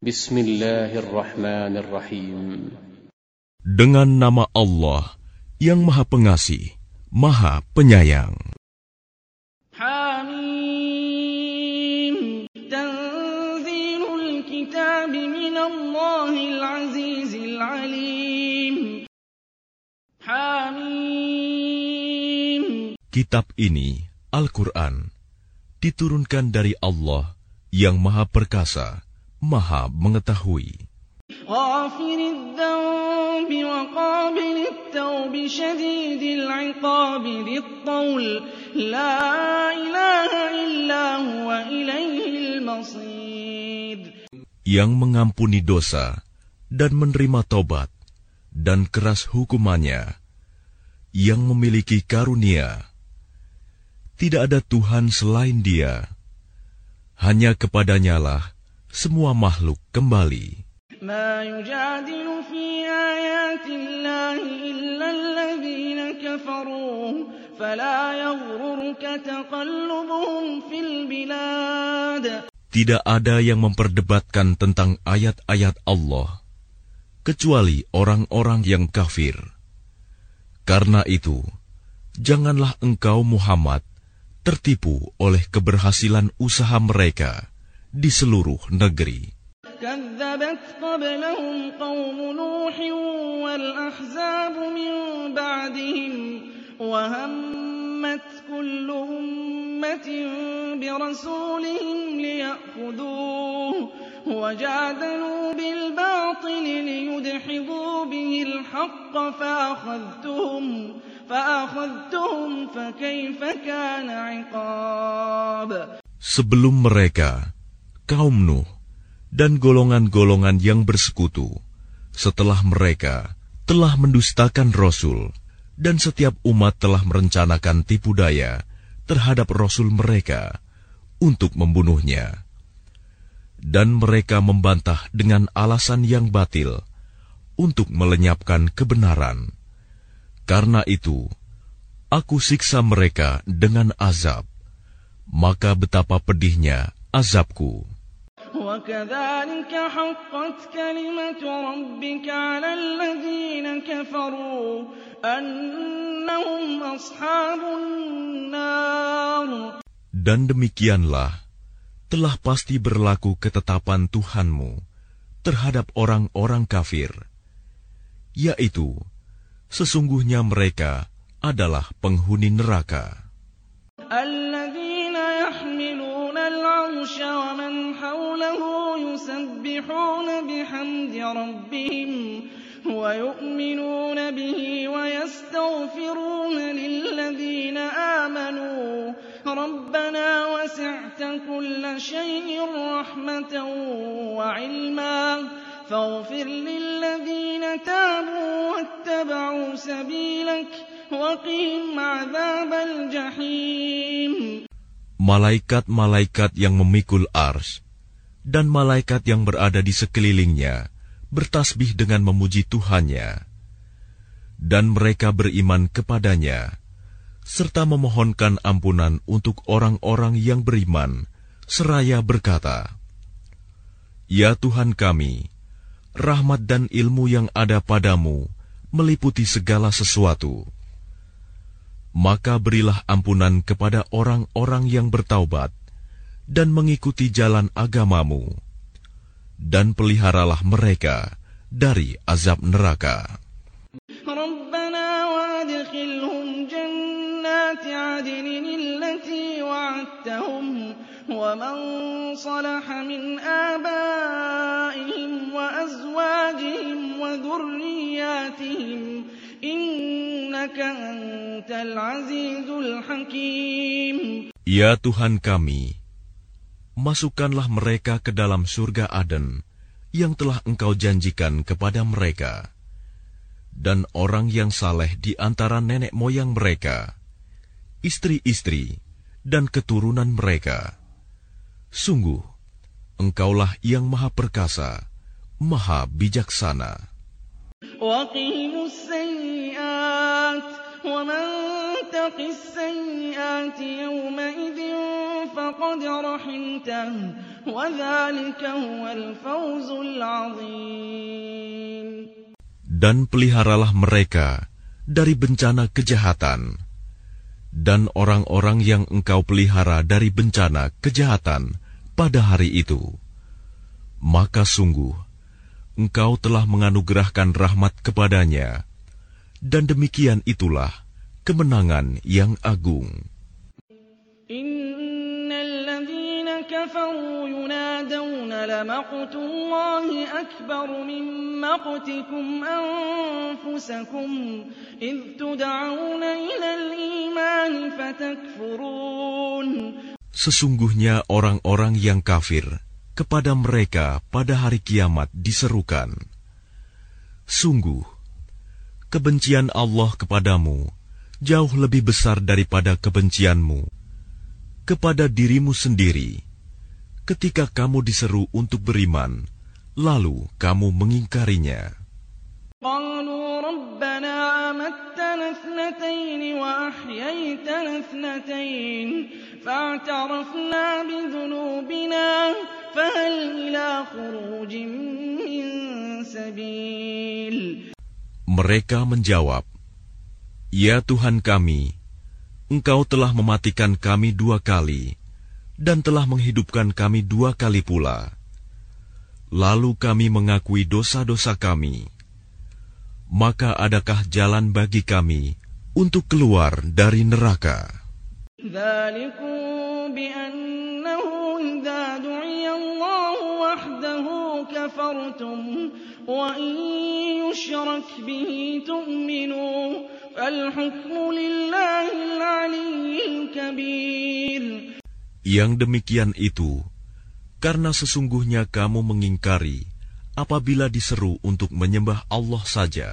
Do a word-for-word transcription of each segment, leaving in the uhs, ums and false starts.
Bismillahirrahmanirrahim. Dengan nama Allah yang Maha Pengasih, Maha Penyayang. Hamim. Tanzilul kitab minallahil azizil alim. Hamim. Kitab ini, Al-Quran, diturunkan dari Allah yang Maha Perkasa, Maha Mengetahui. Ghafiridzz dzanbi wa qabilit taubi syadidil iqabi dzit-taul la ilaha illa huwa ilaihil masir. Yang mengampuni dosa dan menerima tobat dan keras hukumannya, yang memiliki karunia. Tidak ada Tuhan selain Dia. Hanya kepadanyalah semua makhluk kembali. Ma yujadilu fi ayatillahi illa alladhina kafaru fala yaghrurka taqallubuhum fil bilad. Tidak ada yang memperdebatkan tentang ayat-ayat Allah kecuali orang-orang yang kafir. Karena itu, janganlah engkau Muhammad tertipu oleh keberhasilan usaha mereka di seluruh negeri. كذبت قبلهم قوم نوح والأحزاب من بعدهم وهمت كل أمة برسولهم ليأخذوه وجادلوا بالباطل ليدحضوا به الحق فأخذتهم فأخذتهم فكيف كان عقاب. Sebelum mereka, kaum Nuh dan golongan-golongan yang bersekutu, setelah mereka telah mendustakan Rasul, dan setiap umat telah merencanakan tipu daya terhadap Rasul mereka untuk membunuhnya. Dan mereka membantah dengan alasan yang batil untuk melenyapkan kebenaran. Karena itu, aku siksa mereka dengan azab, maka betapa pedihnya azabku. وَكَذَلِكَ حَقَّتْ كَلِمَةُ رَبِّكَ عَلَى الَّذِينَ كَفَرُوا أَنَّهُمْ أَصْحَابُ النَّارِ. Dan demikianlah telah pasti berlaku ketetapan Tuhanmu terhadap orang-orang kafir, yaitu sesungguhnya mereka adalah penghuni neraka. الَّذِينَ يَحْمِلُونَ الْعَرْشَ وَمَنْ حَوْلَهُ يُسَبِّحُونَ بِحَمْدِ رَبِّهِمْ وَيُؤْمِنُونَ بِهِ وَيَسْتَغْفِرُونَ لِلَّذِينَ آمَنُوا رَبَّنَا وَسِعْتَ كُلَّ شَيْءٍ رَحْمَةً وَعِلْمًا فاغفر للذين تابوا واتبعوا سبيلك وقهم عذاب الجحيم. Malaikat-malaikat yang memikul ars dan malaikat yang berada di sekelilingnya bertasbih dengan memuji Tuhannya, dan mereka beriman kepadanya serta memohonkan ampunan untuk orang-orang yang beriman seraya berkata, Ya Tuhan kami, rahmat dan ilmu yang ada padamu meliputi segala sesuatu. Maka berilah ampunan kepada orang-orang yang bertaubat dan mengikuti jalan agamamu, dan peliharalah mereka dari azab neraka. Rabbana وادخلهم جنات عدن التي وعدتهم ومن صلح من آبائهم وأزواجهم وذرياتهم إنك أنت العزيز الحكيم. Ya Tuhan kami, masukkanlah mereka ke dalam surga Aden yang telah Engkau janjikan kepada mereka, dan orang yang saleh di antara nenek moyang mereka, istri-istri, dan keturunan mereka. Sungguh, Engkaulah yang Maha Perkasa, Maha Bijaksana. وَقِهِمُ السَّيِّئَاتِ وَمَنْ تَقِ السَّيِّئَاتِ يَوْمَئِذٍ فَقَدْ رَحِمْتَهُ وذلك هو الفوز العظيم. Dan peliharalah mereka dari bencana kejahatan, dan orang-orang yang engkau pelihara dari bencana kejahatan pada hari itu, maka sungguh engkau telah menganugerahkan rahmat kepadanya, dan demikian itulah kemenangan yang agung. كفروا ينادون لمقت الله أكبر من مقتكم أنفسكم إذ تدعون إلى الإيمان فتكفرون. Sesungguhnya orang-orang yang kafir, kepada mereka pada hari kiamat diserukan, sungguh, kebencian Allah kepadamu jauh lebih besar daripada kebencianmu kepada dirimu sendiri, ketika kamu diseru untuk beriman, lalu kamu mengingkarinya. قالوا ربنا أمتنا اثنتين وأحييتنا اثنتين فاعترفنا بذنوبنا فهل إلى خروج من سبيل. Mereka menjawab, Ya Tuhan kami, Engkau telah mematikan kami dua kali, dan telah menghidupkan kami dua kali pula. Lalu kami mengakui dosa-dosa kami. Maka adakah jalan bagi kami untuk keluar dari neraka? ذَلِكُمْ بِأَنَّهُ إِذَا دُعِيَ اللَّهُ وَحْدَهُ كَفَرْتُمْ وَإِنْ يُشْرَكْ بِهِ تُؤْمِنُوا فَالْحُكْمُ لِلَّهِ الْعَلِيِّ الْكَبِيرِ. Yang demikian itu, karena sesungguhnya kamu mengingkari apabila diseru untuk menyembah Allah saja.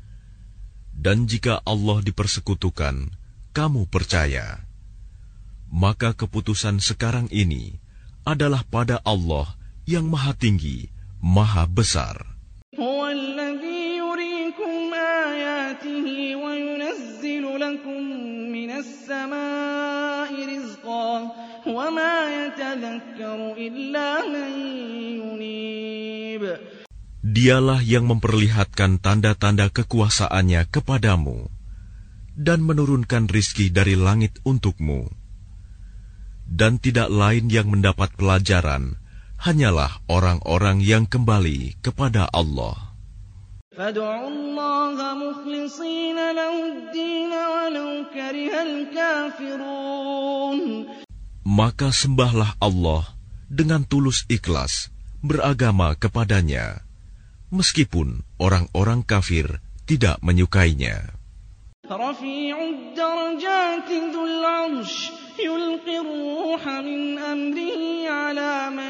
Dan jika Allah dipersekutukan, kamu percaya. Maka keputusan sekarang ini adalah pada Allah yang Maha Tinggi, Maha Besar. هُوَ الَّذِي يُرِيكُمْ آيَاتِهِ وَيُنَزِّلُ لَكُم مِّنَ السَّمَاءِ رِزْقًا وَمَا يَتَذَكَّرُ إِلَّا مَن يُنِيبُ. Dialah yang memperlihatkan tanda-tanda kekuasaannya kepadamu dan menurunkan rizki dari langit untukmu. Dan tidak lain yang mendapat pelajaran hanyalah orang-orang yang kembali kepada Allah. فَادْعُوا اللَّهَ مُخْلِصِينَ لَهُ الدِّينَ وَلَوْ كَرِهَ الْكَافِرُونَ. Maka sembahlah Allah dengan tulus ikhlas beragama kepadanya, meskipun orang-orang kafir tidak menyukainya. رَفِيعُ الدَّرَجَاتِ ذُو الْعَرْشِ يُلْقِي الرُّوحَ مِنْ أَمْرِهِ عَلَى مَن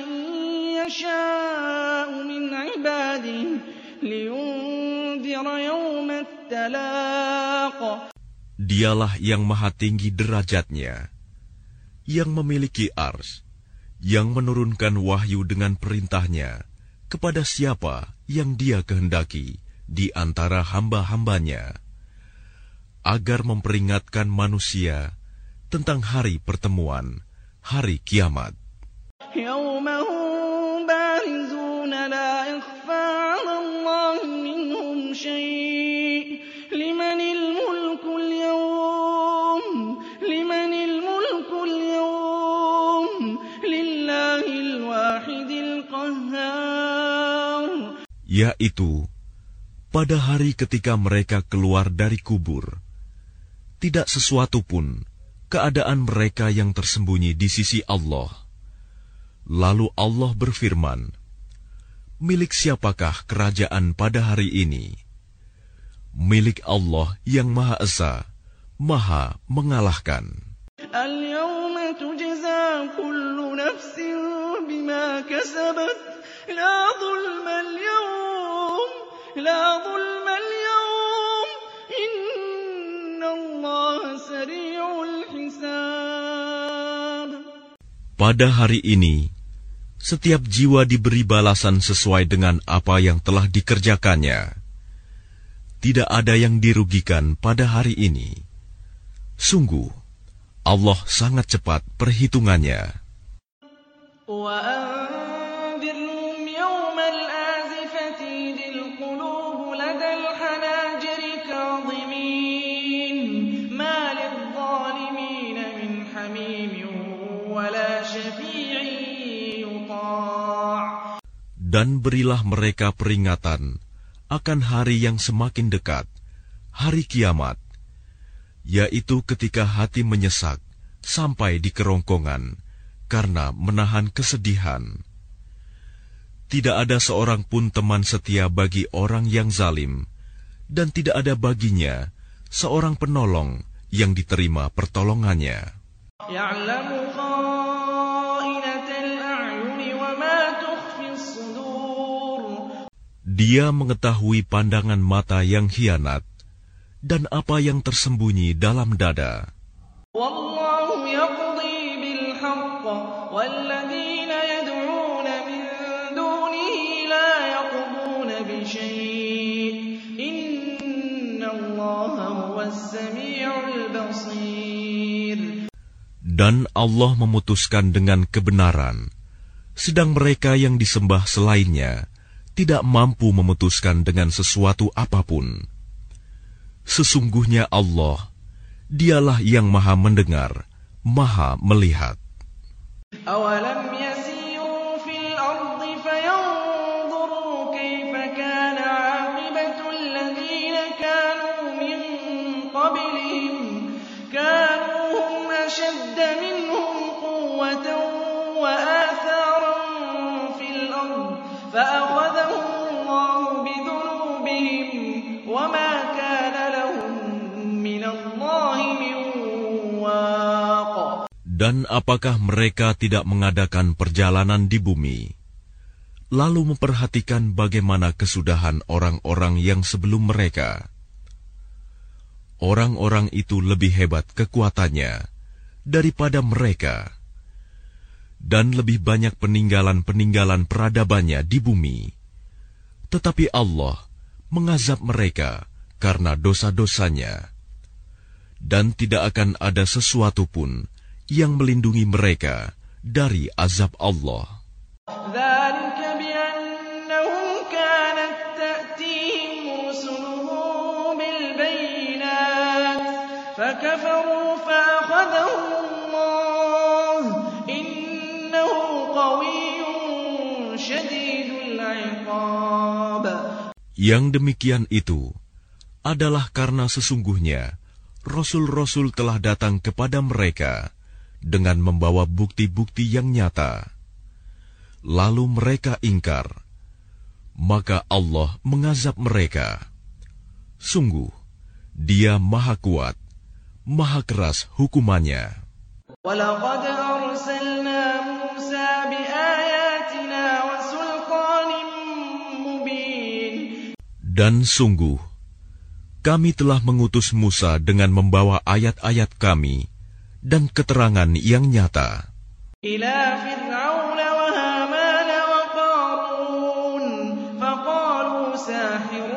يَشَاءُ مِنْ عِبَادِهِ لِيُنذِرَ يَوْمَ التَّلَاقِ. Dialah yang maha tinggi derajatnya, yang memiliki ars, yang menurunkan wahyu dengan perintahnya kepada siapa yang Dia kehendaki di antara hamba-hambanya, agar memperingatkan manusia tentang hari pertemuan, hari kiamat. يَوْمَ هُمْ بَارِزُونَ لَا يَخْفَى عَلَى اللَّهِ مِنْهُمْ شَيْءٌ لِمَنِ الْمُلْكُ الْيَوْمَ لِمَنِ الْمُلْكُ الْيَوْمَ لِلَّهِ الْوَاحِدِ الْقَهَّارِ. Yaitu pada hari ketika mereka keluar dari kubur, tidak sesuatu pun keadaan mereka yang tersembunyi di sisi Allah. Lalu Allah berfirman, milik siapakah kerajaan pada hari ini? Milik Allah yang Maha Esa, Maha mengalahkan. Al-yawma tujza kullu nafsin bima kasabat la zulma al-yawm la zulma al-yawm inna Allah sari'ul hisab. Pada hari ini, setiap jiwa diberi balasan sesuai dengan apa yang telah dikerjakannya. Tidak ada yang dirugikan pada hari ini. Sungguh, Allah sangat cepat perhitungannya. Wa Dan berilah mereka peringatan akan hari yang semakin dekat, hari kiamat, yaitu ketika hati menyesak sampai di kerongkongan karena menahan kesedihan. Tidak ada seorang pun teman setia bagi orang yang zalim, dan tidak ada baginya seorang penolong yang diterima pertolongannya. Ya'lamu kha'inatal a'yuni wa ma tukhfis sudur. Dia mengetahui pandangan mata yang khianat dan apa yang tersembunyi dalam dada. Wallahu yaqdi bil haqq walladzina yad'una min dunihi la yaqduna bi syai'. Innallaha huwas sami'ul basir. Dan Allah memutuskan dengan kebenaran, sedang mereka yang disembah selainnya tidak mampu memutuskan dengan sesuatu apapun. Sesungguhnya Allah, Dialah yang Maha Mendengar, Maha Melihat. Awalam yasiru fil ardi fayanzuru kaifa kana 'aqibatu alladhina kanu min qablihim kanu hum ashadda minhum quwwatan wa atharan fil ard fa'akhadhahum Allahu bidhunubihim wa ma kana lahum min Allahi min waq. Dan apakah mereka tidak mengadakan perjalanan di bumi, lalu memperhatikan bagaimana kesudahan orang-orang yang sebelum mereka? Orang-orang itu lebih hebat kekuatannya daripada mereka, dan lebih banyak peninggalan-peninggalan peradabannya di bumi. Tetapi Allah mengazab mereka karena dosa-dosanya, dan tidak akan ada sesuatu pun yang melindungi mereka dari azab Allah. Dzalika bi'annahum kanat ta'tihim rusuluhum bil bayyinat fakafaru fa'akhadhahum Allah innahu qawiyyun shadidul 'iqab. Yang demikian itu adalah karena sesungguhnya Rasul-Rasul telah datang kepada mereka dengan membawa bukti-bukti yang nyata. Lalu mereka ingkar, maka Allah mengazab mereka. Sungguh, Dia Maha Kuat, Maha Keras hukumannya. وَلَقَدْ أَرْسَلْنَا مُوسَى بِآيَاتِنَا وَسُلْطَانٍ مُبِينٍ. Dan sungguh, kami telah mengutus Musa dengan membawa ayat-ayat kami dan keterangan yang nyata. إِلَى فِرْعَوْنَ وَهَامَانَ وَقَارُونَ فَقَالُوا سَاحِرٌ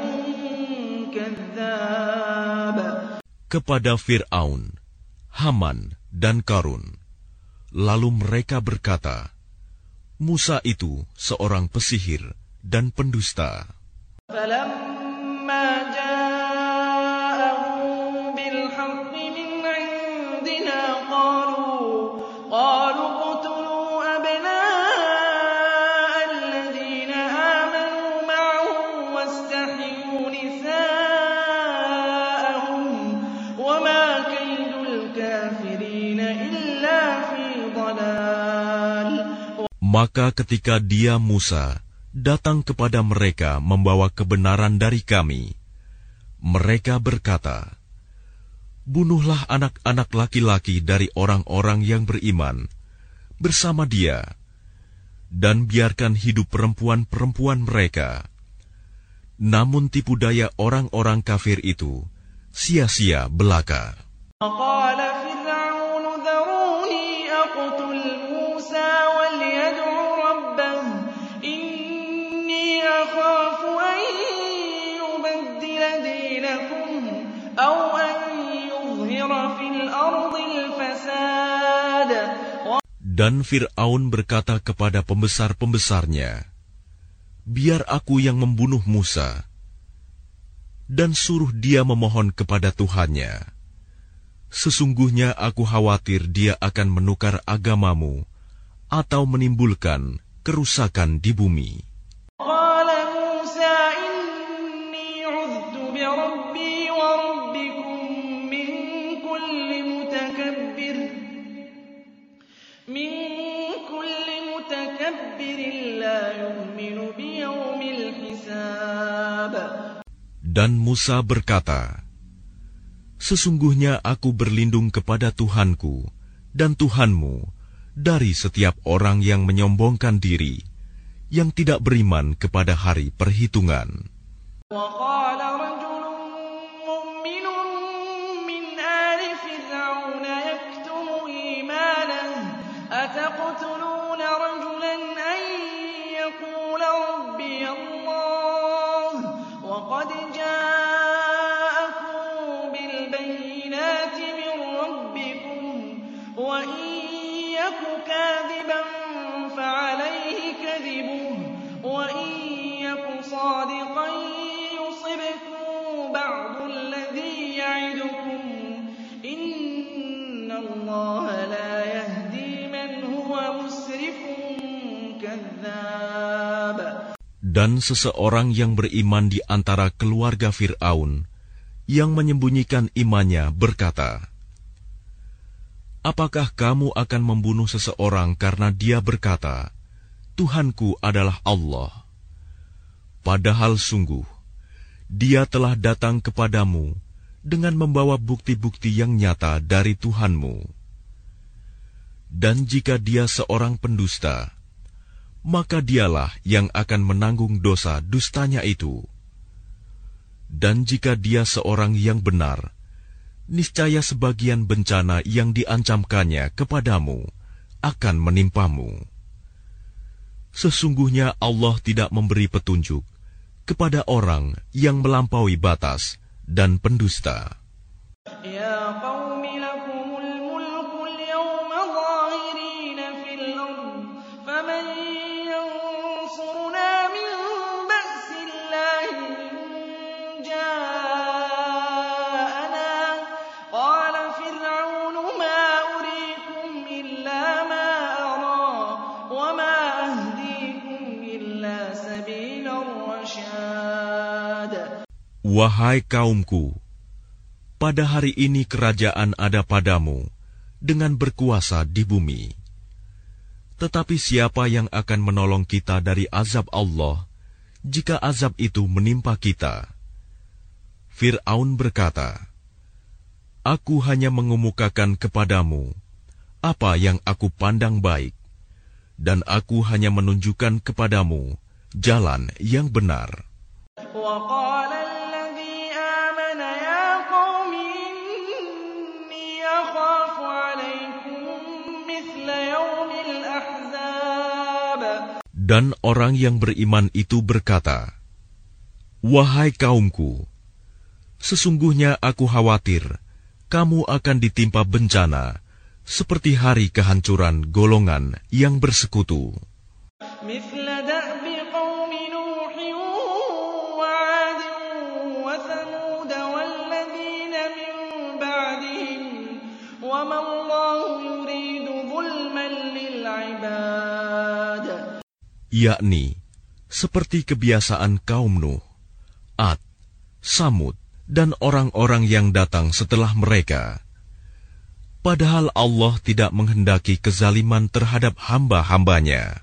كَذَّابٌ. Kepada Fir'aun, Haman, dan Qarun. Lalu mereka berkata, Musa itu seorang pesihir dan pendusta. فَلَمَّا جَاءَهُم بِالْحَقِّ مِنْ عِندِنَا قَالُوا قَالُوا اقْتُلُوا أَبْنَاءَ الَّذِينَ آمَنُوا مَعَهُ وَاسْتَحْيُوا نِسَاءَهُمْ وَمَا كَيْدُ الْكَافِرِينَ إِلَّا فِي ضَلَالٍ. Maka ketika dia Musa datang kepada mereka membawa kebenaran dari kami, mereka berkata, bunuhlah anak-anak laki-laki dari orang-orang yang beriman bersama dia, dan biarkan hidup perempuan-perempuan mereka. Namun tipu daya orang-orang kafir itu sia-sia belaka. وقال فرعون ذروني أقتل موسى وليدع ربه إني أخاف أن يبدل دينكم أو أن يظهر في الأرض الفساد. Dan Fir'aun berkata kepada pembesar-pembesarnya, biar aku yang membunuh Musa, dan suruh dia memohon kepada Tuhannya. Sesungguhnya aku khawatir dia akan menukar agamamu atau menimbulkan kerusakan di bumi. Dan Musa berkata, "Sesungguhnya aku berlindung kepada Tuhanku dan Tuhanmu dari setiap orang yang menyombongkan diri, yang tidak beriman kepada hari perhitungan." Dan seseorang yang beriman di antara keluarga Fir'aun yang menyembunyikan imannya berkata, "Apakah kamu akan membunuh seseorang karena dia berkata, 'Tuhanku adalah Allah'? Padahal sungguh, dia telah datang kepadamu dengan membawa bukti-bukti yang nyata dari Tuhanmu. Dan jika dia seorang pendusta, maka dialah yang akan menanggung dosa dustanya itu. Dan jika dia seorang yang benar, niscaya sebagian bencana yang diancamkannya kepadamu akan menimpamu. Sesungguhnya Allah tidak memberi petunjuk kepada orang yang melampaui batas dan pendusta." Ya qaumi lakumul mulkul yawma zahirina fil ard faman yansuruna min ba'sillahi in ja'ana qala fir'aunu ma uriikum illa ma ara wa ma ahdiikum illa sabilar rasyad. Wahai kaumku, pada hari ini kerajaan ada padamu dengan berkuasa di bumi. Tetapi siapa yang akan menolong kita dari azab Allah jika azab itu menimpa kita? Fir'aun berkata, "Aku hanya mengemukakan kepadamu apa yang aku pandang baik, dan aku hanya menunjukkan kepadamu jalan yang benar." Dan orang yang beriman itu berkata, "Wahai kaumku, sesungguhnya aku khawatir kamu akan ditimpa bencana seperti hari kehancuran golongan yang bersekutu." Yakni seperti kebiasaan kaum Nuh, Ad, Samud, dan orang-orang yang datang setelah mereka. Padahal Allah tidak menghendaki kezaliman terhadap hamba-hambanya.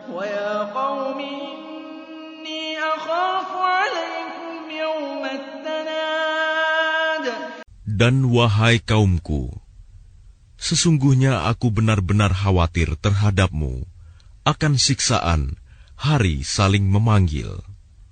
Dan wahai kaumku, sesungguhnya aku benar-benar khawatir terhadapmu akan siksaan hari saling memanggil.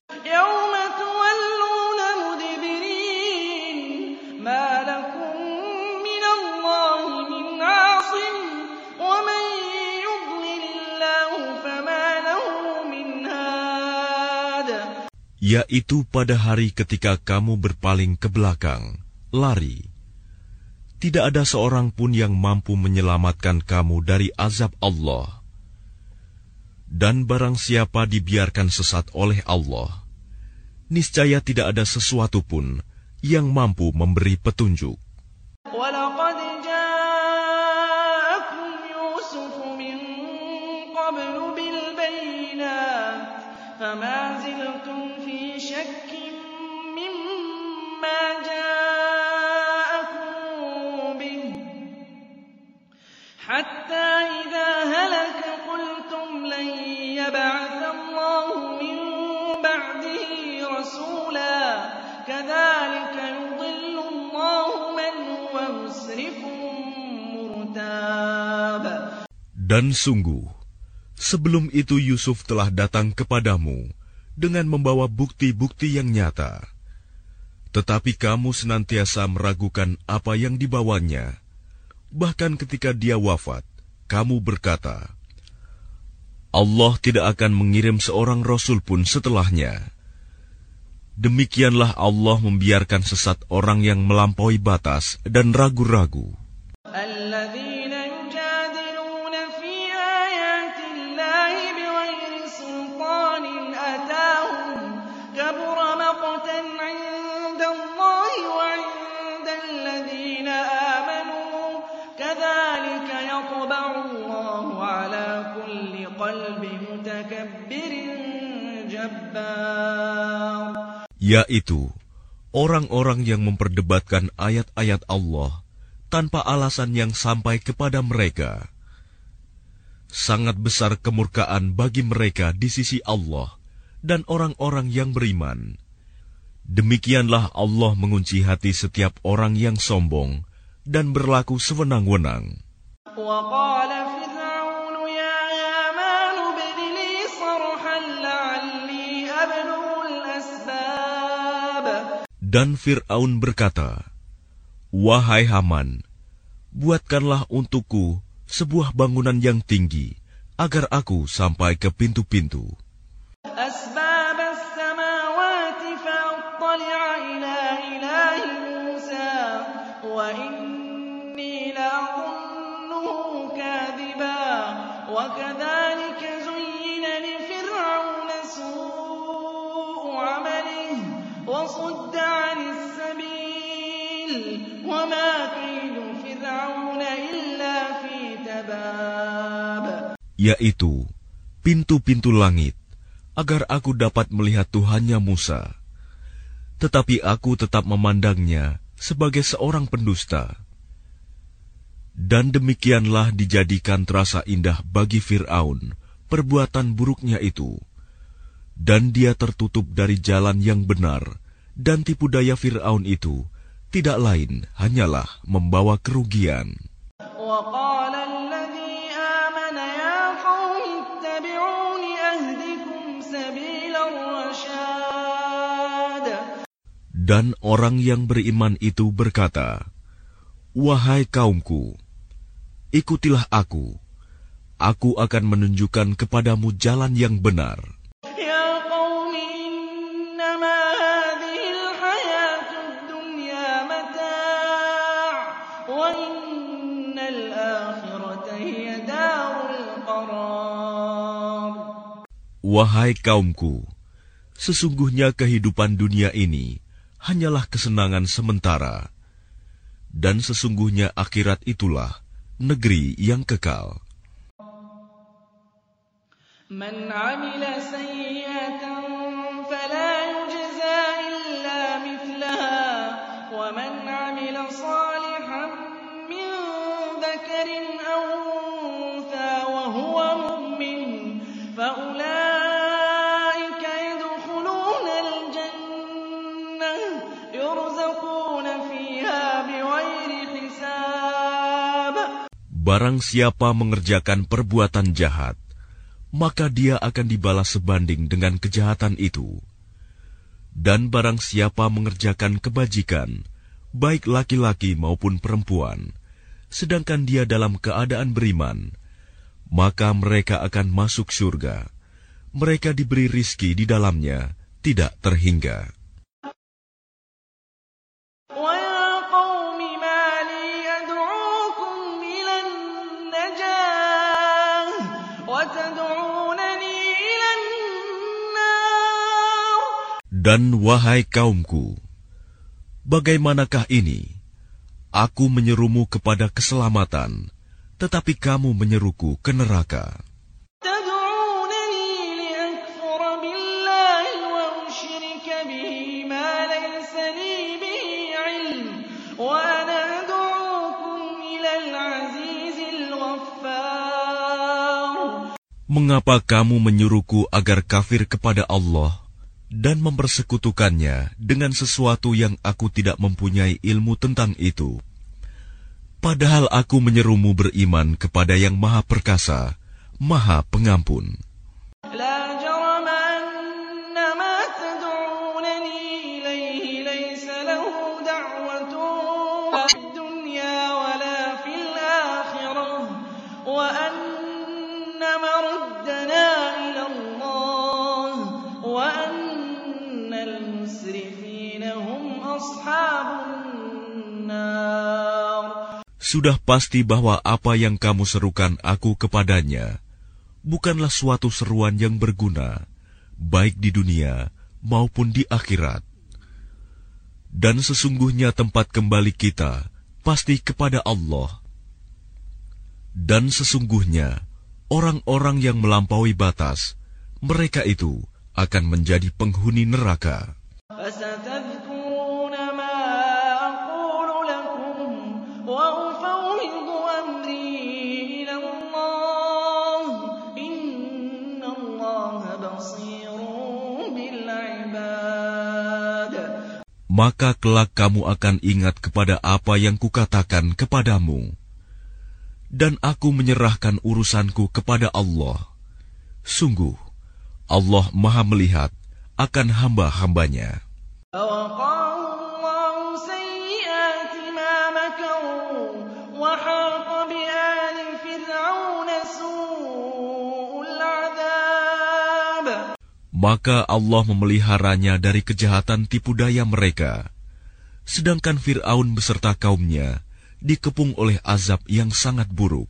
Yaitu pada hari ketika kamu berpaling ke belakang, lari. Tidak ada seorang pun yang mampu menyelamatkan kamu dari azab Allah. Dan barang siapa dibiarkan sesat oleh Allah, niscaya tidak ada sesuatu pun yang mampu memberi petunjuk. وَلَقَدْ جَاءَكُمْ يُوسُفُ مِنْ قَبْلُ بِالْبَيِّنَاتِ فَمَا زِلْتُمْ فِي شَكٍّ مِّمَّا جَاءَكُم بِهِ حَتَّى إِذَا هَلَكَ قُلْتُمْ لَن يَبْعَثَ اللَّهُ مِن بَعْدِهِ رَسُولًا كذلك يضل الله من هو مسرف مرتاب. Dan sungguh, sebelum itu Yusuf telah datang kepadamu dengan membawa bukti-bukti yang nyata. Tetapi kamu senantiasa meragukan apa yang dibawanya. Bahkan ketika dia wafat, kamu berkata, Allah tidak akan mengirim seorang rasul pun setelahnya. Demikianlah Allah membiarkan sesat orang yang melampaui batas dan ragu-ragu. Yaitu orang-orang yang memperdebatkan ayat-ayat Allah tanpa alasan yang sampai kepada mereka. Sangat besar kemurkaan bagi mereka di sisi Allah dan orang-orang yang beriman. Demikianlah Allah mengunci hati setiap orang yang sombong dan berlaku sewenang-wenang. Dan Fir'aun berkata, Wahai Haman, buatkanlah untukku sebuah bangunan yang tinggi, agar aku sampai ke pintu-pintu. Yaitu pintu-pintu langit, agar aku dapat melihat Tuhannya Musa. Tetapi aku tetap memandangnya sebagai seorang pendusta. Dan demikianlah dijadikan terasa indah bagi Fir'aun perbuatan buruknya itu. Dan dia tertutup dari jalan yang benar, dan tipu daya Fir'aun itu tidak lain hanyalah membawa kerugian. Dan orang yang beriman itu berkata, Wahai kaumku, ikutilah aku. Aku akan menunjukkan kepadamu jalan yang benar. Wahai kaumku, sesungguhnya kehidupan dunia ini hanyalah kesenangan sementara, dan sesungguhnya akhirat itulah negeri yang kekal. Man 'amila sayyi'atan fala yujza illa mithlaha wa man 'amila salihan min dhakarin aw untha wa huwa mu'min fa Barang siapa mengerjakan perbuatan jahat, maka dia akan dibalas sebanding dengan kejahatan itu. Dan barang siapa mengerjakan kebajikan, baik laki-laki maupun perempuan, sedangkan dia dalam keadaan beriman, maka mereka akan masuk surga. Mereka diberi rizki di dalamnya, tidak terhingga. Dan wahai kaumku, bagaimanakah ini? Aku menyerumu kepada keselamatan, tetapi kamu menyeruku ke neraka. Mengapa kamu menyuruhku agar kafir kepada Allah dan mempersekutukannya dengan sesuatu yang aku tidak mempunyai ilmu tentang itu. Padahal aku menyerumu beriman kepada yang Maha Perkasa, Maha Pengampun. Sudah pasti bahwa apa yang kamu serukan aku kepadanya bukanlah suatu seruan yang berguna, baik di dunia maupun di akhirat. Dan sesungguhnya tempat kembali kita pasti kepada Allah. Dan sesungguhnya orang-orang yang melampaui batas, mereka itu akan menjadi penghuni neraka. Maka kelak kamu akan ingat kepada apa yang kukatakan kepadamu. Dan aku menyerahkan urusanku kepada Allah. Sungguh, Allah Maha melihat akan hamba-hambanya. Maka Allah memeliharanya dari kejahatan tipu daya mereka, sedangkan Fir'aun beserta kaumnya dikepung oleh azab yang sangat buruk.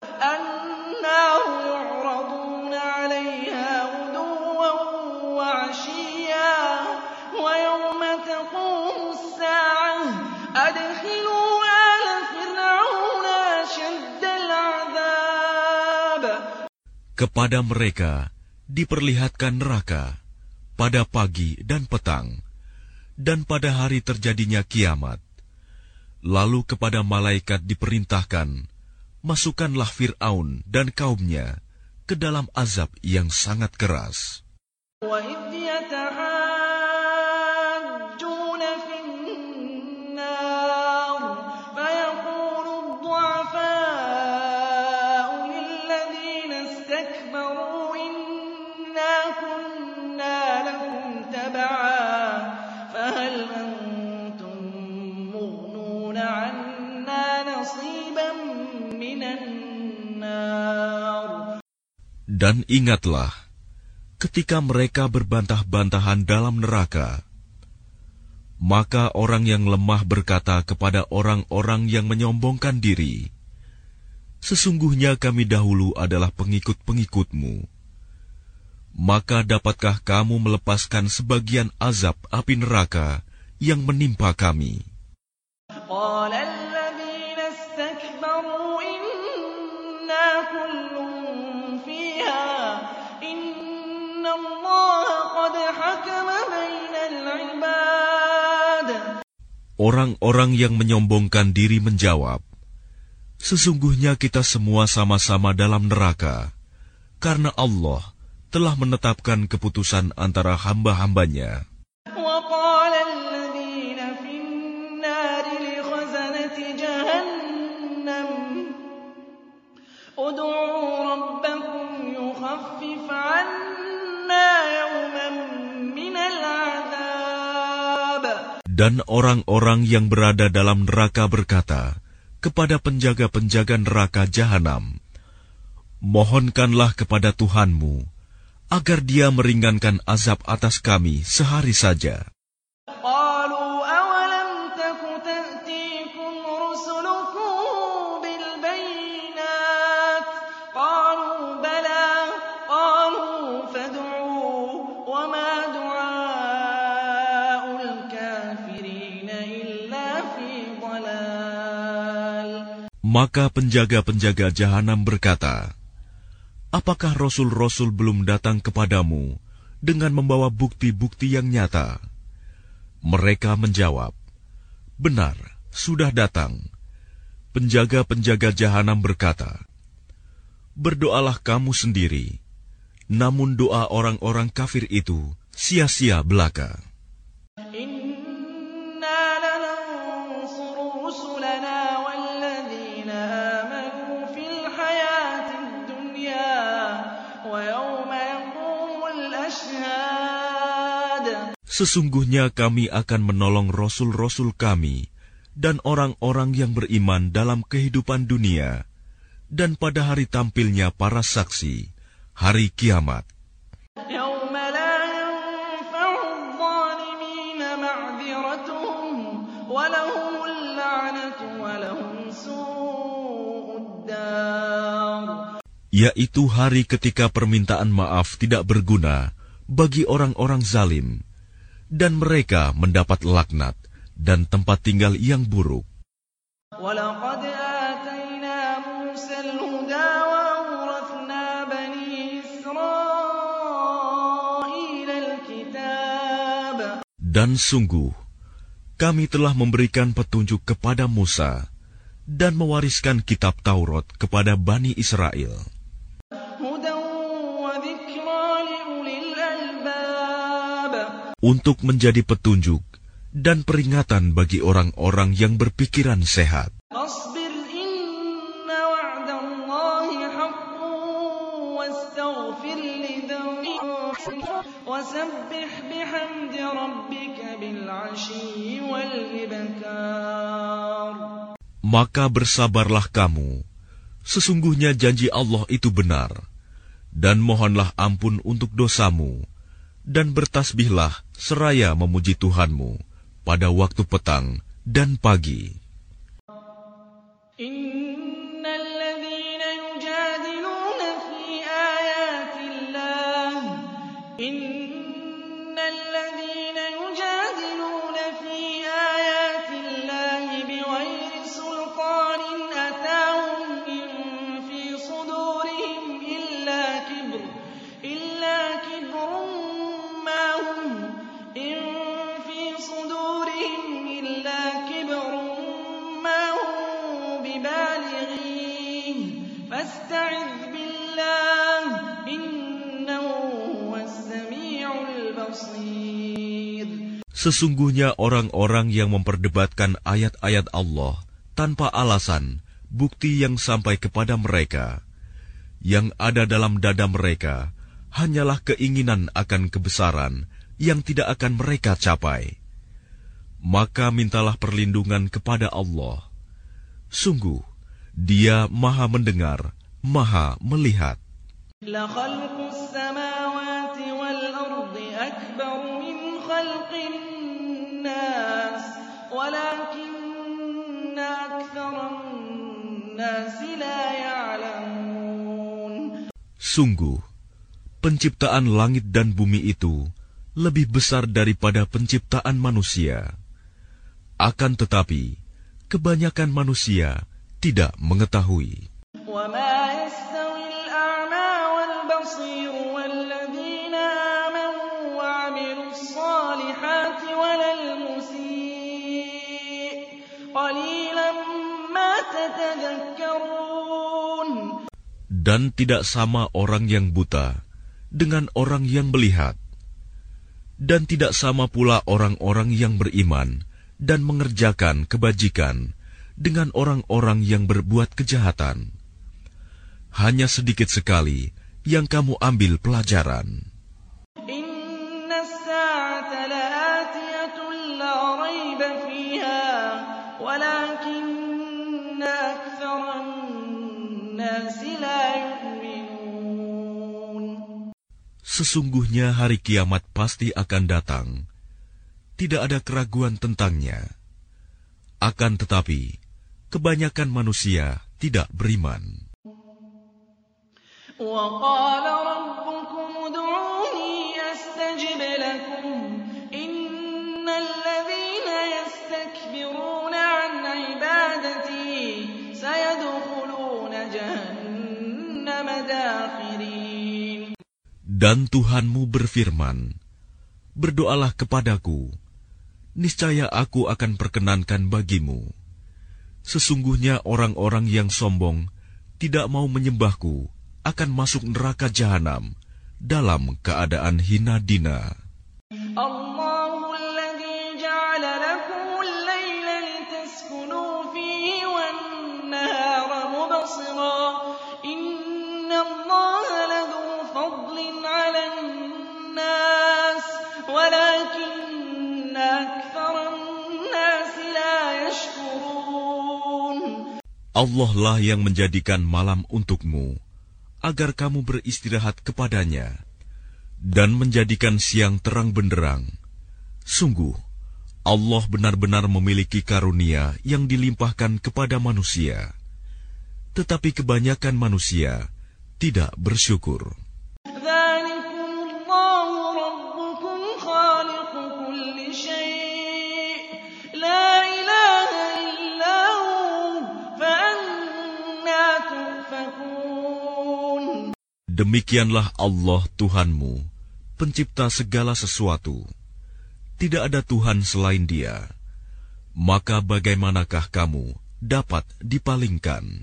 Kepada mereka diperlihatkan neraka pada pagi dan petang, dan pada hari terjadinya kiamat. Lalu kepada malaikat diperintahkan, masukkanlah Fir'aun dan kaumnya ke dalam azab yang sangat keras. Dan ingatlah, ketika mereka berbantah-bantahan dalam neraka, maka orang yang lemah berkata kepada orang-orang yang menyombongkan diri, sesungguhnya kami dahulu adalah pengikut-pengikutmu. Maka dapatkah kamu melepaskan sebagian azab api neraka yang menimpa kami? Orang-orang yang menyombongkan diri menjawab, sesungguhnya kita semua sama-sama dalam neraka, karena Allah telah menetapkan keputusan antara hamba-hambanya. Dan orang-orang yang berada dalam neraka berkata kepada penjaga-penjaga neraka Jahanam, mohonkanlah kepada Tuhanmu agar Dia meringankan azab atas kami sehari saja. Maka penjaga-penjaga Jahanam berkata, apakah Rasul-Rasul belum datang kepadamu dengan membawa bukti-bukti yang nyata? Mereka menjawab, benar, sudah datang. Penjaga-penjaga Jahanam berkata, berdoalah kamu sendiri, namun doa orang-orang kafir itu sia-sia belaka. Inna lanansuru rusulana walladzina amanu fil hayatid dunya wa yawma yaqumul ashhad. Sesungguhnya kami akan menolong rasul-rasul kami dan orang-orang yang beriman dalam kehidupan dunia dan pada hari tampilnya para saksi, hari kiamat. Yawma la yanfa'u adh-dhalimina ma'dziratuhum wa lahumul la'natu wa lahum su'ud dar. Yaitu hari ketika permintaan maaf tidak berguna bagi orang-orang zalim, dan mereka mendapat laknat dan tempat tinggal yang buruk. وَلَقَدْ آتَيْنَا مُوسَى الْهُدَى وَأَوْرَثْنَا بَنِي إِسْرَائِيلَ الْكِتَابَ. Dan sungguh, kami telah memberikan petunjuk kepada Musa dan mewariskan kitab Taurat kepada Bani Israel. هُدًى وَذِكْرَى لِأُولِي الْأَلْبَابِ. Untuk menjadi petunjuk dan peringatan bagi orang-orang yang berpikiran sehat. فاصبر إن وعد الله حق واستغفر لذنبك وسبح بحمد ربك بالعشي والإبكار. Maka bersabarlah kamu, sesungguhnya janji Allah itu benar, dan mohonlah ampun untuk dosamu, dan bertasbihlah seraya memuji Tuhanmu pada waktu petang dan pagi. Innal ladzina yujadiluna fi ayatillah innal ladzina yujadiluna fi ayatillah bighairi sultanin atahum in fi sudurihim illa kibr illa kibrun ma hum in فاستعذ بالله إنه هو السميع البصير. Sesungguhnya orang-orang yang memperdebatkan ayat-ayat Allah tanpa alasan, bukti yang sampai kepada mereka, yang ada dalam dada mereka hanyalah keinginan akan kebesaran yang tidak akan mereka capai. Maka mintalah perlindungan kepada Allah. Sungguh, Dia Maha Mendengar, Maha Melihat. La khalqus samawati wal ardi akbar min khalqin nas walakinna aktharan nas la ya'lamun. Sungguh, penciptaan langit dan bumi itu lebih besar daripada penciptaan manusia. Akan tetapi, kebanyakan manusia tidak mengetahui. وَمَا يَسْتَوِي الْأَعْمَى وَالْبَصِيرُ وَالَّذِينَ آمَنُوا وَعَمِلُوا الصَّالِحَاتِ وَلَا الْمُسِيءُ قَلِيلًا مَا تَتَذَكَّرُونَ. Dan tidak sama orang yang buta dengan orang yang melihat. Dan tidak sama pula orang-orang yang beriman dan mengerjakan kebajikan dengan orang-orang yang berbuat kejahatan. Hanya sedikit sekali yang kamu ambil pelajaran. Inna as-sa'ata la'atiyatun la rayba fiha walakinna aktharan nasi la yu'minun. Sesungguhnya hari kiamat pasti akan datang. Tidak ada keraguan tentangnya. Akan tetapi, kebanyakan manusia tidak beriman. وَقَالَ رَبُّكُمُ ادْعُونِي أَسْتَجِبْ لَكُمْ إِنَّ الَّذِينَ يَسْتَكْبِرُونَ عَنْ عِبَادَتِي سَيَدْخُلُونَ جَهَنَّمَ دَاخِرِينَ. Dan Tuhanmu berfirman, berdoalah kepadaku, niscaya aku akan perkenankan bagimu. Sesungguhnya orang-orang yang sombong tidak mau menyembahku akan masuk neraka jahanam dalam keadaan hina dina. Allah lah yang menjadikan malam untukmu, agar kamu beristirahat kepadanya, dan menjadikan siang terang benderang. Sungguh, Allah benar-benar memiliki karunia yang dilimpahkan kepada manusia. Tetapi kebanyakan manusia tidak bersyukur. Demikianlah Allah Tuhanmu, pencipta segala sesuatu. Tidak ada Tuhan selain Dia. Maka bagaimanakah kamu dapat dipalingkan?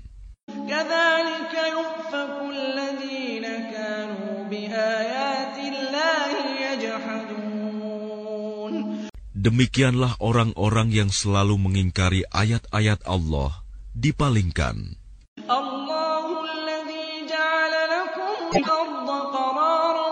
Demikianlah orang-orang yang selalu mengingkari ayat-ayat Allah dipalingkan. الأرض قرارا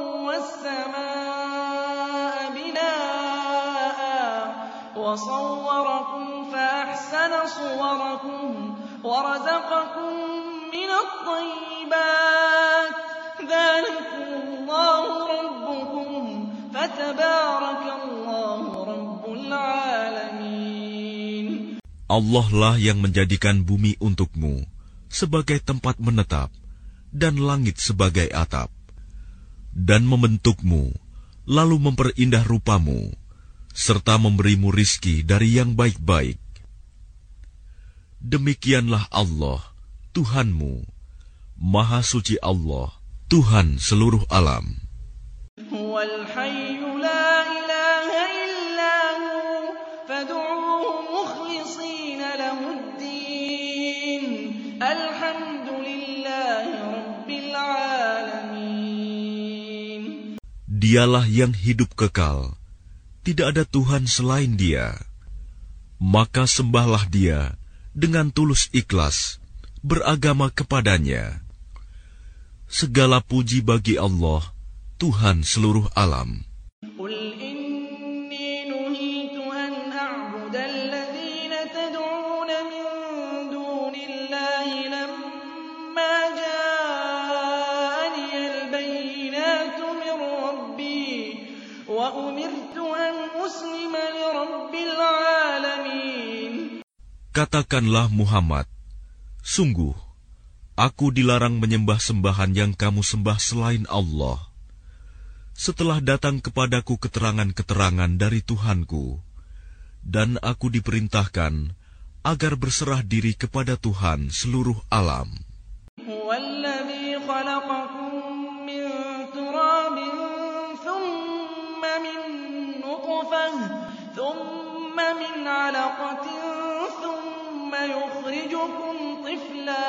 والسماء بناء وصوركم فأحسن صوركم ورزقكم من الطيبات ذلكم الله ربكم فتبارك الله رب العالمين. Allah lah yang menjadikan bumi untukmu sebagai tempat menetap dan langit sebagai atap, dan membentukmu, lalu memperindah rupamu, serta memberimu rizki dari yang baik-baik. Demikianlah Allah, Tuhanmu, Maha Suci Allah, Tuhan seluruh alam. Huwal hayyu la ilaha illa hu, fad'uuhu mukhlishina lahuddin. Alhamdulillahi rabbil alamin. Dialah yang hidup kekal, tidak ada Tuhan selain Dia. Maka sembahlah Dia dengan tulus ikhlas, beragama kepadanya. Segala puji bagi Allah, Tuhan seluruh alam. Qul inni nuhitu an a'buda alladhina tad'una min dunillahi lamma ja'ani al-bayyinatu min rabbi wa umirtu an uslima li rabbil alamin. Katakanlah Muhammad, sungguh, aku dilarang menyembah sembahan yang kamu sembah selain Allah. Setelah datang kepadaku keterangan-keterangan dari Tuhanku, dan aku diperintahkan agar berserah diri kepada Tuhan seluruh alam. Huwallazi khalaqakum min turabin thumma min nutfah thumma min 'alaqatin thumma yukhrijukum tifla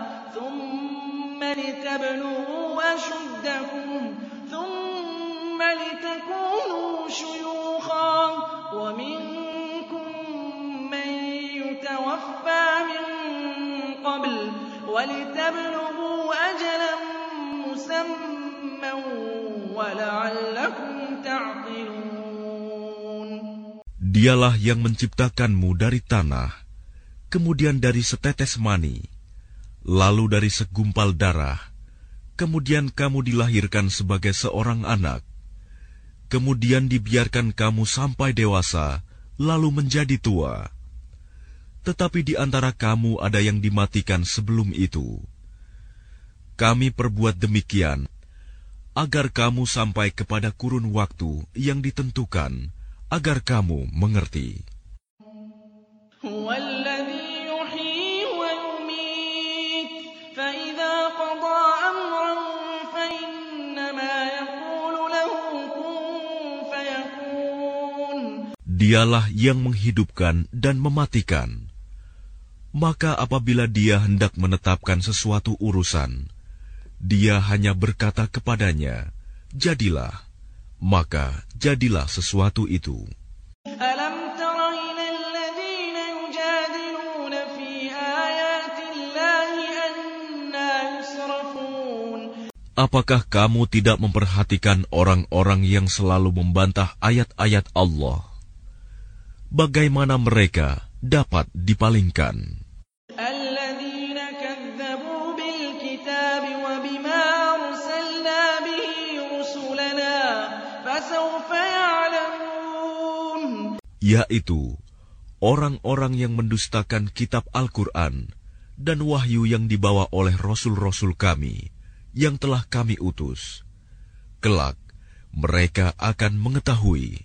thumma litablughu ashuddakum thumma litakunu shuyukhan wa minkum man yutawaffa min qabl wa litablughu ajalan musamman wa la'allakum ta'qilun. Dialah yang menciptakanmu dari tanah, kemudian dari setetes mani, lalu dari segumpal darah, kemudian kamu dilahirkan sebagai seorang anak, kemudian dibiarkan kamu sampai dewasa, lalu menjadi tua. Tetapi di antara kamu ada yang dimatikan sebelum itu. Kami perbuat demikian, agar kamu sampai kepada kurun waktu yang ditentukan, agar kamu mengerti. Huwallazi yuhyi wa yumiit, fa idza qada amran fa innama yaqulu lahu kun fayakun. Dialah yang menghidupkan dan mematikan. Maka apabila Dia hendak menetapkan sesuatu urusan, Dia hanya berkata kepadanya, jadilah. Maka jadilah sesuatu itu. Alam tara ilal ladzina yujadiluna fi ayatillahi anna yusrafun. Apakah kamu tidak memperhatikan orang-orang yang selalu membantah ayat-ayat Allah? Bagaimana mereka dapat dipalingkan? yaitu orang-orang yang mendustakan kitab Al-Quran dan wahyu yang dibawa oleh rasul-rasul kami yang telah kami utus. Kelak, mereka akan mengetahui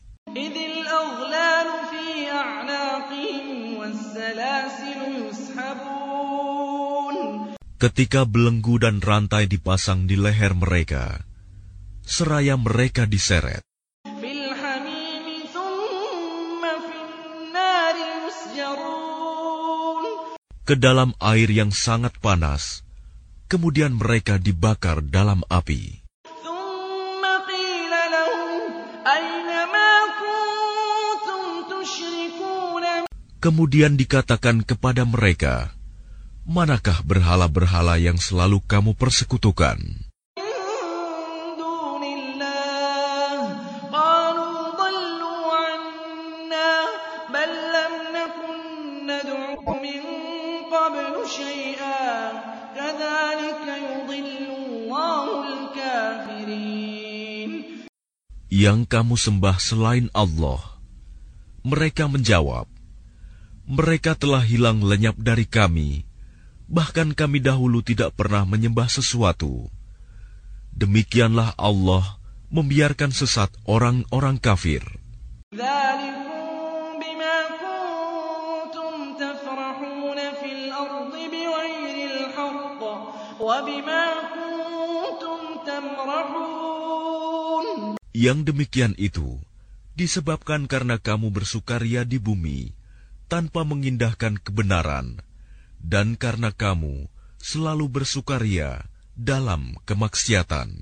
ketika belenggu dan rantai dipasang di leher mereka, seraya mereka diseret ke dalam air yang sangat panas, kemudian mereka dibakar dalam api. Kemudian dikatakan kepada mereka, manakah berhala-berhala yang selalu kamu persekutukan? Yang kamu sembah selain Allah. Mereka menjawab, mereka telah hilang lenyap dari kami, bahkan kami dahulu tidak pernah menyembah sesuatu. Demikianlah Allah membiarkan sesat orang-orang kafir. Yang demikian itu disebabkan karena kamu bersukaria di bumi tanpa mengindahkan kebenaran, dan karena kamu selalu bersukaria dalam kemaksiatan.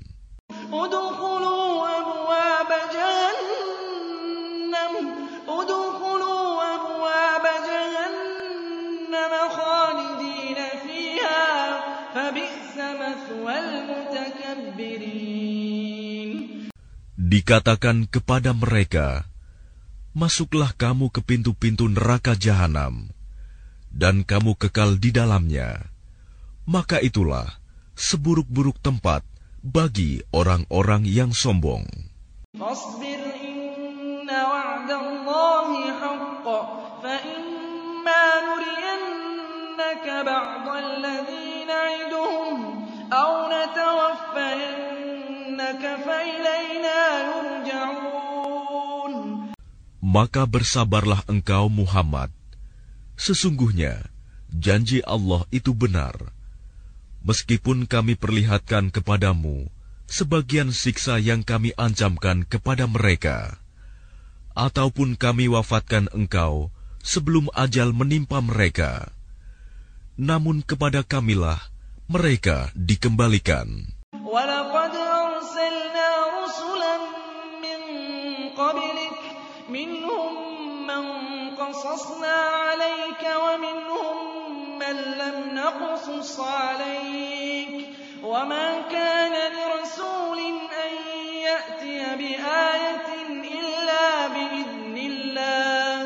Dikatakan kepada mereka, masuklah kamu ke pintu-pintu neraka jahanam, dan kamu kekal di dalamnya. Maka itulah seburuk-buruk tempat bagi orang-orang yang sombong. فاصبر إن وعد الله حق فإما نرينك بعض الذي نعدهم أو نتوفينك فإلينا يرجعون. Maka bersabarlah engkau Muhammad. Sesungguhnya janji Allah itu benar. Meskipun kami perlihatkan kepadamu sebagian siksa yang kami ancamkan kepada mereka, ataupun kami wafatkan engkau sebelum ajal menimpa mereka, namun kepada kamilah mereka dikembalikan. وَلَقَدْ أَرْسَلْنَا رُسُلًا مِّن قَبْلِكَ مِنْهُمْ مَنْ قَصَصْنَا عَلَيْكَ وَمِنْهُمْ مَنْ لَمْ نَقْصُصْ عَلَيْكَ وَمَا كَانَ لِرَسُولٍ أَنْ يَأْتِيَ بِآيَةٍ إِلَّا بِإِذْنِ اللَّهِ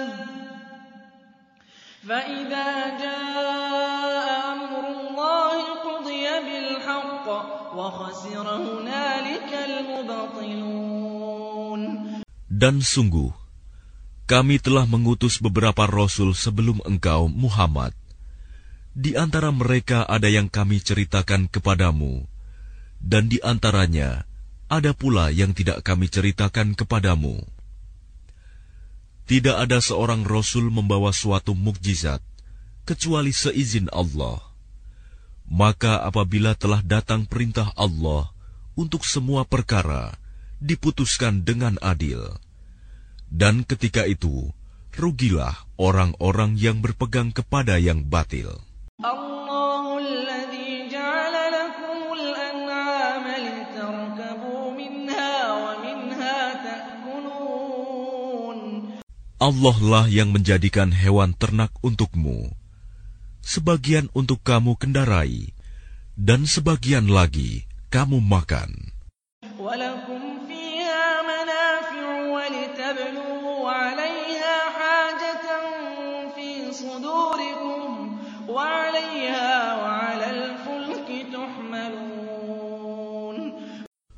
فَإِذَا جَاءَ أَمْرُ اللَّهِ قُضِيَ بِالْحَقِّ وَخَسِرَ هُنَالِكَ الْمُبْطِلُونَ. Dan sungguh, kami telah mengutus beberapa rasul sebelum engkau, Muhammad. Di antara mereka ada yang kami ceritakan kepadamu, dan di antaranya ada pula yang tidak kami ceritakan kepadamu. Tidak ada seorang rasul membawa suatu mukjizat, kecuali seizin Allah. Maka apabila telah datang perintah Allah untuk semua perkara, diputuskan dengan adil. Dan ketika itu, rugilah orang-orang yang berpegang kepada yang batil. الله الذي جعل لكم الأنعام لتركبوا منها ومنها تأكلون. Allah lah yang menjadikan hewan ternak untukmu, sebagian untuk kamu kendarai, dan sebagian lagi kamu makan. ولكم فيها منافع ولتبلغوا عليها حاجة في صدوركم وعليها وعلى الفلك تحملون.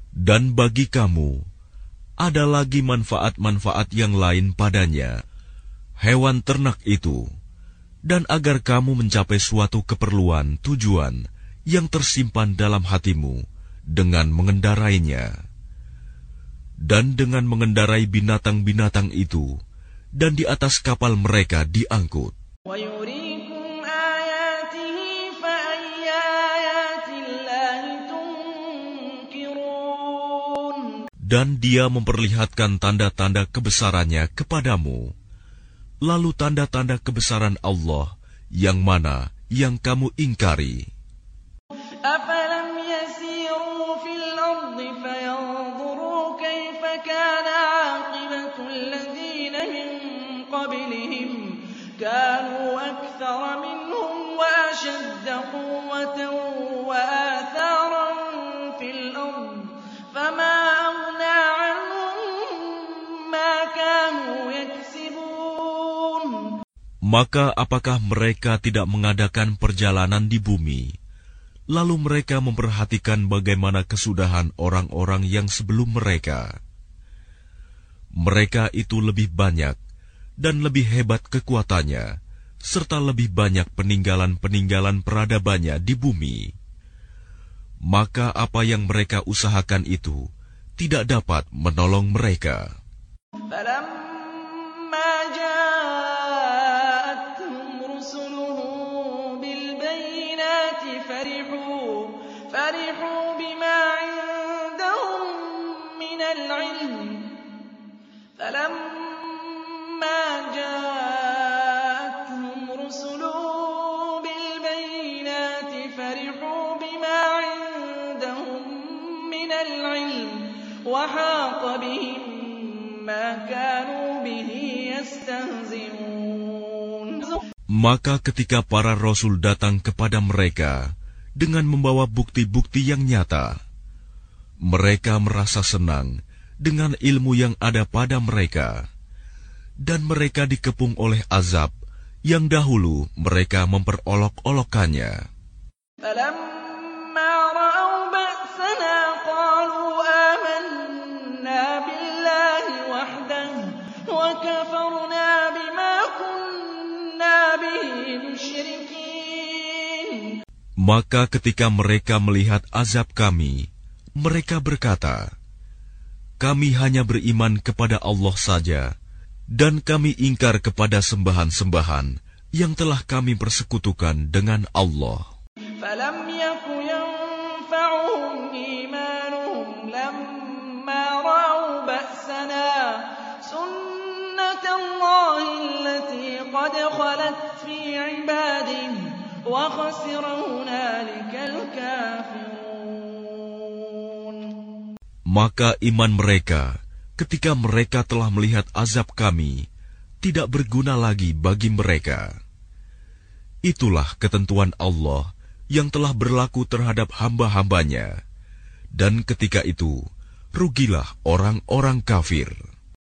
Dan bagi kamu ada lagi manfaat-manfaat yang lain padanya, hewan ternak itu, dan agar kamu mencapai suatu keperluan tujuan yang tersimpan dalam hatimu dengan mengendarainya. Dan dengan mengendarai binatang-binatang itu, dan di atas kapal mereka diangkut. Dan dia memperlihatkan tanda-tanda kebesarannya kepadamu, lalu tanda-tanda kebesaran Allah yang mana yang kamu ingkari. أَفَلَمْ يَسِيرُوا فِي الْأَرْضِ فَيَنظُرُوا كَيْفَ كَانَ عَاقِبَةُ الَّذِينَ مِن قَبْلِهِمْ كَانُوا أَكْثَرَ مِنْهُمْ وَأَشَدَّ قُوَّةً وَآثَارًا فِي الْأَرْضِ فَمَا أَغْنَىٰ عَنْهُم مَّا كَانُوا يَكْسِبُونَ. Maka apakah mereka tidak mengadakan perjalanan di bumi, lalu mereka memperhatikan bagaimana kesudahan orang-orang yang sebelum mereka? Mereka itu lebih banyak dan lebih hebat kekuatannya, serta lebih banyak peninggalan-peninggalan peradabannya di bumi. Maka apa yang mereka usahakan itu tidak dapat menolong mereka. فَرِحُوا بِمَا عِندَهُم مِّنَ الْعِلْمِ فَلَمَّا جَاءَتْهُمْ رُسُلُهُم بِالْبَيِّنَاتِ فَرِحُوا بِمَا عِندَهُم مِّنَ الْعِلْمِ وَحَاقَ بِهِم مَّا كَانُوا بِهِ يَسْتَهْزِئُونَ. Maka ketika para rasul datang kepada mereka dengan membawa bukti-bukti yang nyata, mereka merasa senang dengan ilmu yang ada pada mereka, dan mereka dikepung oleh azab yang dahulu mereka memperolok-olokkannya. Maka ketika mereka melihat azab kami, mereka berkata, kami hanya beriman kepada Allah saja, dan kami ingkar kepada sembahan-sembahan yang telah kami persekutukan dengan Allah. Maka iman mereka ketika mereka telah melihat azab kami tidak berguna lagi bagi mereka. Itulah ketentuan Allah yang telah berlaku terhadap hamba-hambanya, dan ketika itu rugilah orang-orang kafir.